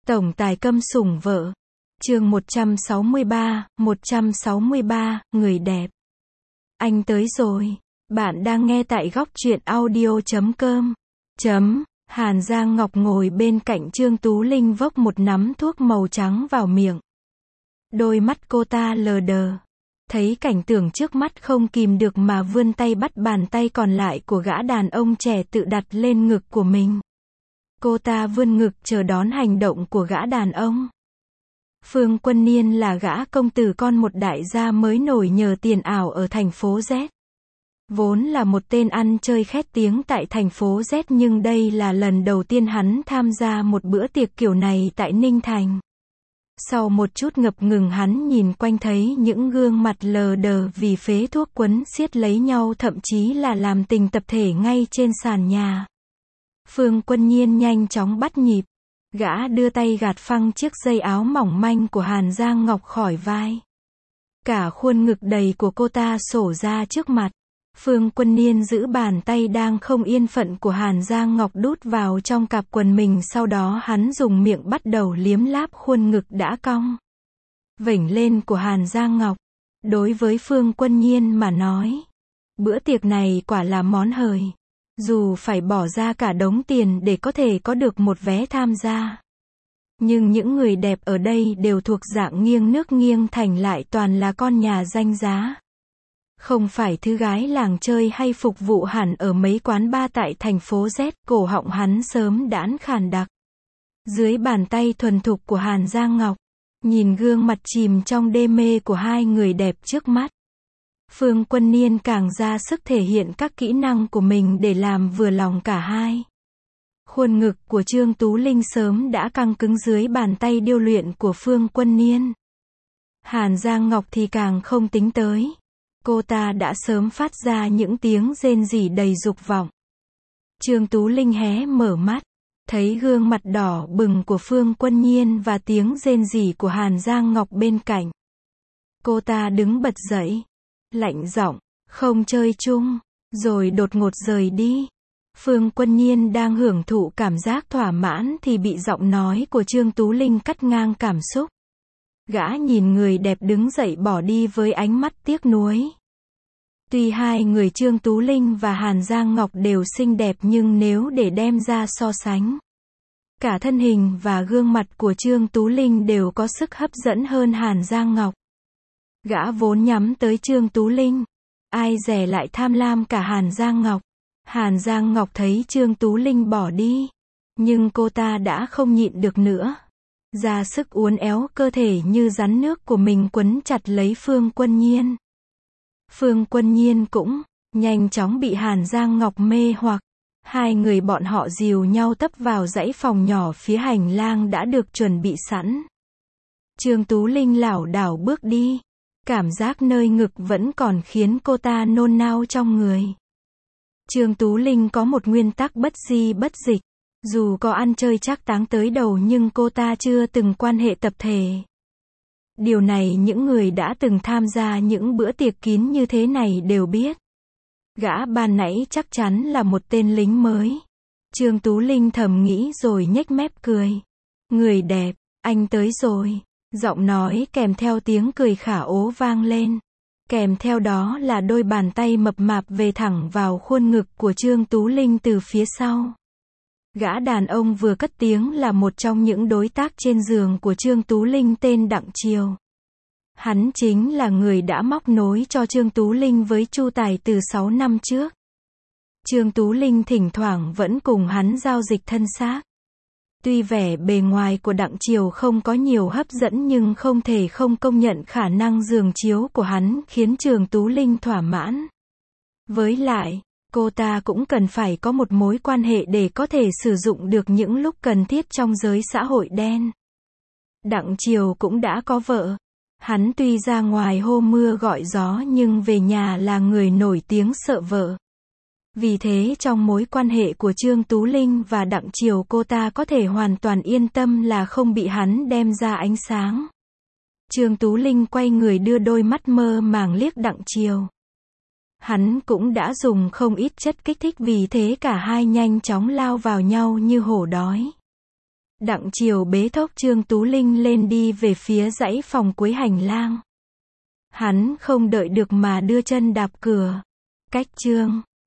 Tổng tài câm sủng vợ. Chương 163, người đẹp. Anh tới rồi. Bạn đang nghe tại góc truyện audio.com. Hàn Giang Ngọc ngồi bên cạnh Trương Tú Linh vốc một nắm thuốc màu trắng vào miệng. Đôi mắt cô ta lờ đờ. Thấy cảnh tượng trước mắt không kìm được mà vươn tay bắt bàn tay còn lại của gã đàn ông trẻ tự đặt lên ngực của mình. Cô ta vươn ngực chờ đón hành động của gã đàn ông. Phương Quân Niên là gã công tử con một đại gia mới nổi nhờ tiền ảo ở thành phố Z. Vốn là một tên ăn chơi khét tiếng tại thành phố Z, nhưng đây là lần đầu tiên hắn tham gia một bữa tiệc kiểu này tại Ninh Thành. Sau một chút ngập ngừng, hắn nhìn quanh thấy những gương mặt lờ đờ vì phế thuốc quấn siết lấy nhau, thậm chí là làm tình tập thể ngay trên sàn nhà. Phương Quân Nhiên nhanh chóng bắt nhịp. Gã đưa tay gạt phăng chiếc dây áo mỏng manh của Hàn Giang Ngọc khỏi vai. Cả khuôn ngực đầy của cô ta xổ ra trước mặt. Phương Quân Niên giữ bàn tay đang không yên phận của Hàn Giang Ngọc đút vào trong cặp quần mình, sau đó hắn dùng miệng bắt đầu liếm láp khuôn ngực đã cong vểnh lên của Hàn Giang Ngọc. Đối với Phương Quân Nhiên mà nói, bữa tiệc này quả là món hời. Dù phải bỏ ra cả đống tiền để có thể có được một vé tham gia, nhưng những người đẹp ở đây đều thuộc dạng nghiêng nước nghiêng thành, lại toàn là con nhà danh giá. Không phải thứ gái làng chơi hay phục vụ hẳn ở mấy quán bar tại thành phố Z. Cổ họng hắn sớm đãn khàn đặc. Dưới bàn tay thuần thục của Hàn Giang Ngọc, nhìn gương mặt chìm trong đê mê của hai người đẹp trước mắt, Phương Quân Niên càng ra sức thể hiện các kỹ năng của mình để làm vừa lòng cả hai. Khuôn ngực của Trương Tú Linh sớm đã căng cứng dưới bàn tay điêu luyện của Phương Quân Niên. Hàn Giang Ngọc thì càng không tính tới. Cô ta đã sớm phát ra những tiếng rên rỉ đầy dục vọng. Trương Tú Linh hé mở mắt, thấy gương mặt đỏ bừng của Phương Quân Nhiên và tiếng rên rỉ của Hàn Giang Ngọc bên cạnh. Cô ta đứng bật dậy, lạnh giọng, không chơi chung, rồi đột ngột rời đi. Phương Quân Nhiên đang hưởng thụ cảm giác thỏa mãn thì bị giọng nói của Trương Tú Linh cắt ngang cảm xúc. Gã nhìn người đẹp đứng dậy bỏ đi với ánh mắt tiếc nuối. Tuy hai người Trương Tú Linh và Hàn Giang Ngọc đều xinh đẹp, nhưng nếu để đem ra so sánh, cả thân hình và gương mặt của Trương Tú Linh đều có sức hấp dẫn hơn Hàn Giang Ngọc. Gã vốn nhắm tới Trương Tú Linh, ai dè lại tham lam cả Hàn Giang Ngọc. Hàn Giang Ngọc thấy Trương Tú Linh bỏ đi, nhưng cô ta đã không nhịn được nữa. Ra sức uốn éo cơ thể như rắn nước của mình quấn chặt lấy Phương Quân Nhiên. Phương Quân Nhiên cũng nhanh chóng bị Hàn Giang Ngọc mê hoặc. Hai người bọn họ dìu nhau tấp vào dãy phòng nhỏ phía hành lang đã được chuẩn bị sẵn. Trương Tú Linh lảo đảo bước đi. Cảm giác nơi ngực vẫn còn khiến cô ta nôn nao trong người. Trương Tú Linh có một nguyên tắc bất di bất dịch. Dù có ăn chơi trác táng tới đầu nhưng cô ta chưa từng quan hệ tập thể. Điều này những người đã từng tham gia những bữa tiệc kín như thế này đều biết. Gã ban nãy chắc chắn là một tên lính mới. Trương Tú Linh thầm nghĩ rồi nhếch mép cười. Người đẹp, anh tới rồi. Giọng nói kèm theo tiếng cười khả ố vang lên. Kèm theo đó là đôi bàn tay mập mạp về thẳng vào khuôn ngực của Trương Tú Linh từ phía sau. Gã đàn ông vừa cất tiếng là một trong những đối tác trên giường của Trương Tú Linh, tên Đặng Triều. Hắn chính là người đã móc nối cho Trương Tú Linh với Chu Tài từ 6 năm trước. Trương Tú Linh thỉnh thoảng vẫn cùng hắn giao dịch thân xác. Tuy vẻ bề ngoài của Đặng Triều không có nhiều hấp dẫn, nhưng không thể không công nhận khả năng giường chiếu của hắn khiến Trương Tú Linh thỏa mãn. Với lại, cô ta cũng cần phải có một mối quan hệ để có thể sử dụng được những lúc cần thiết trong giới xã hội đen. Đặng Triều cũng đã có vợ. Hắn tuy ra ngoài hô mưa gọi gió nhưng về nhà là người nổi tiếng sợ vợ. Vì thế trong mối quan hệ của Trương Tú Linh và Đặng Triều, cô ta có thể hoàn toàn yên tâm là không bị hắn đem ra ánh sáng. Trương Tú Linh quay người đưa đôi mắt mơ màng liếc Đặng Triều. Hắn cũng đã dùng không ít chất kích thích, vì thế cả hai nhanh chóng lao vào nhau như hổ đói. Đặng Triều bế thốc Trương Tú Linh lên đi về phía dãy phòng cuối hành lang. Hắn không đợi được mà đưa chân đạp cửa. Cách Trương